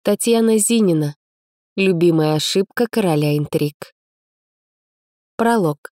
Татьяна Зинина. Любимая ошибка короля интриг. Пролог.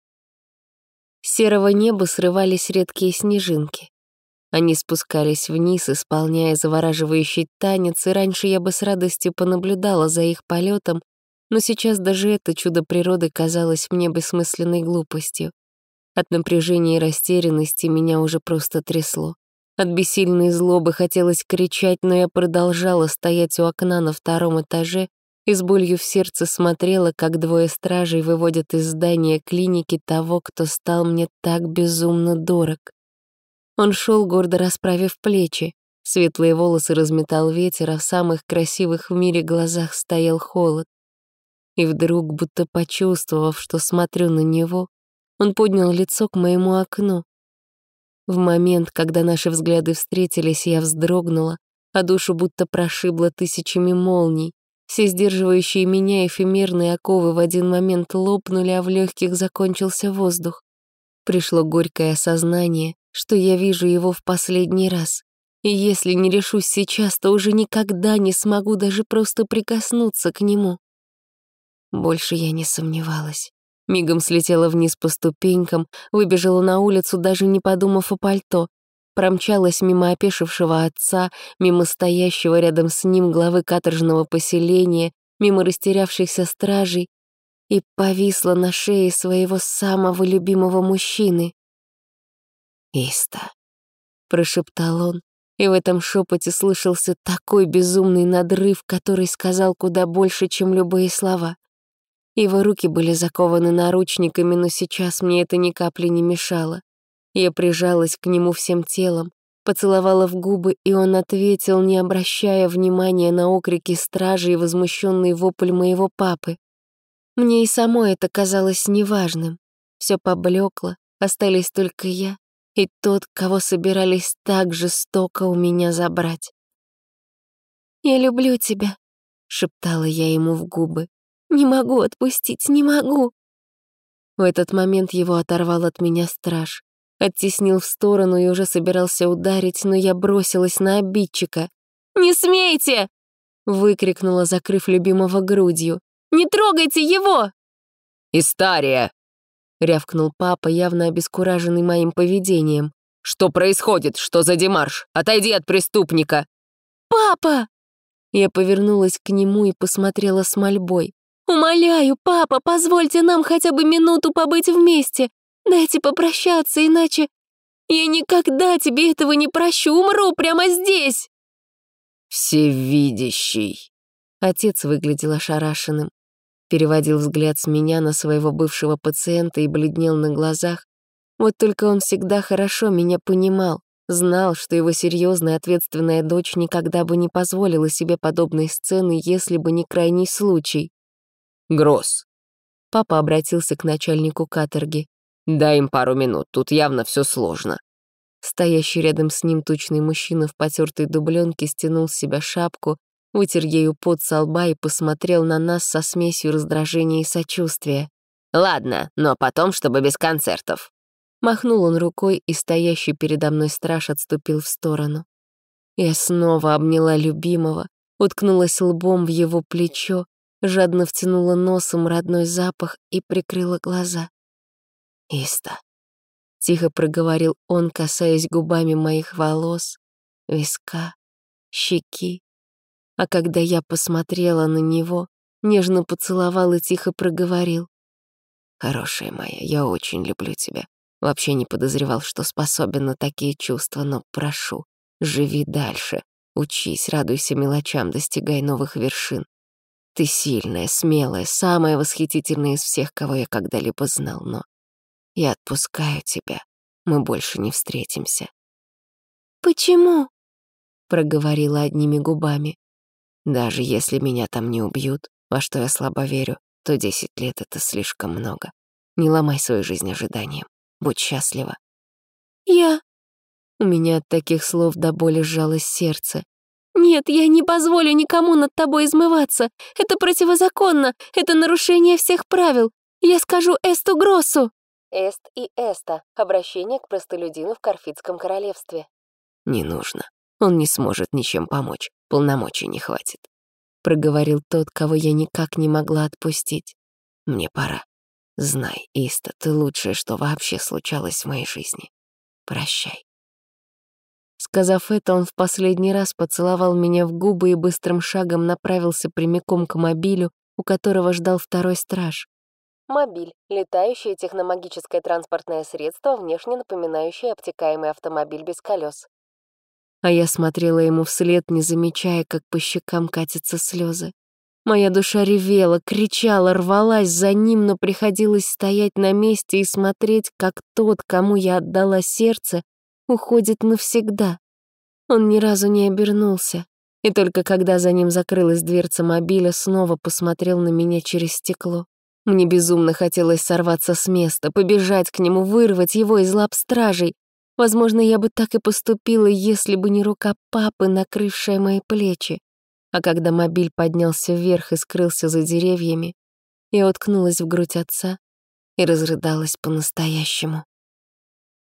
С серого неба срывались редкие снежинки. Они спускались вниз, исполняя завораживающий танец, и раньше я бы с радостью понаблюдала за их полетом, но сейчас даже это чудо природы казалось мне бессмысленной глупостью. От напряжения и растерянности меня уже просто трясло. От бессильной злобы хотелось кричать, но я продолжала стоять у окна на втором этаже и с болью в сердце смотрела, как двое стражей выводят из здания клиники того, кто стал мне так безумно дорог. Он шел, гордо расправив плечи, светлые волосы разметал ветер, а в самых красивых в мире глазах стоял холод. И вдруг, будто почувствовав, что смотрю на него, он поднял лицо к моему окну. В момент, когда наши взгляды встретились, я вздрогнула, а душу будто прошибло тысячами молний. Все сдерживающие меня эфемерные оковы в один момент лопнули, а в легких закончился воздух. Пришло горькое осознание, что я вижу его в последний раз. И если не решусь сейчас, то уже никогда не смогу даже просто прикоснуться к нему. Больше я не сомневалась. Мигом слетела вниз по ступенькам, выбежала на улицу, даже не подумав о пальто. Промчалась мимо опешившего отца, мимо стоящего рядом с ним главы каторжного поселения, мимо растерявшихся стражей и повисла на шее своего самого любимого мужчины. «Иста», — прошептал он, и в этом шепоте слышался такой безумный надрыв, который сказал куда больше, чем любые слова. Его руки были закованы наручниками, но сейчас мне это ни капли не мешало. Я прижалась к нему всем телом, поцеловала в губы, и он ответил, не обращая внимания на окрики стражи и возмущенный вопль моего папы. Мне и самой это казалось неважным. Все поблекло, остались только я и тот, кого собирались так жестоко у меня забрать. «Я люблю тебя», — шептала я ему в губы. «Не могу отпустить, не могу». В этот момент его оторвал от меня страж. Оттеснил в сторону и уже собирался ударить, но я бросилась на обидчика. «Не смейте!» — выкрикнула, закрыв любимого грудью. «Не трогайте его!» «Истария!» — рявкнул папа, явно обескураженный моим поведением. «Что происходит? Что за демарш? Отойди от преступника!» «Папа!» Я повернулась к нему и посмотрела с мольбой. «Умоляю, папа, позвольте нам хотя бы минуту побыть вместе. Дайте попрощаться, иначе я никогда тебе этого не прощу, умру прямо здесь!» «Всевидящий!» Отец выглядел ошарашенным. Переводил взгляд с меня на своего бывшего пациента и бледнел на глазах. Вот только он всегда хорошо меня понимал, знал, что его серьезная ответственная дочь никогда бы не позволила себе подобной сцены, если бы не крайний случай. «Гросс!» Папа обратился к начальнику каторги. «Дай им пару минут, тут явно все сложно». Стоящий рядом с ним тучный мужчина в потертой дубленке стянул с себя шапку, вытер ею пот со лба и посмотрел на нас со смесью раздражения и сочувствия. «Ладно, но потом, чтобы без концертов». Махнул он рукой, и стоящий передо мной страж отступил в сторону. Я снова обняла любимого, уткнулась лбом в его плечо, жадно втянула носом родной запах и прикрыла глаза. «Иста», — тихо проговорил он, касаясь губами моих волос, виска, щеки. А когда я посмотрела на него, нежно поцеловал и тихо проговорил. «Хорошая моя, я очень люблю тебя. Вообще не подозревал, что способен на такие чувства, но прошу, живи дальше, учись, радуйся мелочам, достигай новых вершин. Ты сильная, смелая, самая восхитительная из всех, кого я когда-либо знал, но я отпускаю тебя, мы больше не встретимся». «Почему?» — проговорила одними губами. «Даже если меня там не убьют, во что я слабо верю, то 10 лет — это слишком много. Не ломай свою жизнь ожиданием. Будь счастлива». «Я...» У меня от таких слов до боли сжалось сердце. «Нет, я не позволю никому над тобой измываться. Это противозаконно, это нарушение всех правил. Я скажу Эсту Гроссу». Эст и Эста — обращение к простолюдину в Карфитском королевстве. «Не нужно. Он не сможет ничем помочь. Полномочий не хватит. проговорил тот, кого я никак не могла отпустить. «Мне пора. Знай, Иста, ты лучшее, что вообще случалось в моей жизни. Прощай». Сказав это, он в последний раз поцеловал меня в губы и быстрым шагом направился прямиком к мобилю, у которого ждал второй страж. Мобиль — летающее техномагическое транспортное средство, внешне напоминающее обтекаемый автомобиль без колес. А я смотрела ему вслед, не замечая, как по щекам катятся слезы. Моя душа ревела, кричала, рвалась за ним, но приходилось стоять на месте и смотреть, как тот, кому я отдала сердце, уходит навсегда. Он ни разу не обернулся, и только когда за ним закрылась дверца мобиля, снова посмотрел на меня через стекло. Мне безумно хотелось сорваться с места, побежать к нему, вырвать его из лап стражей. Возможно, я бы так и поступила, если бы не рука папы, накрывшая мои плечи. А когда мобиль поднялся вверх и скрылся за деревьями, я уткнулась в грудь отца и разрыдалась по-настоящему.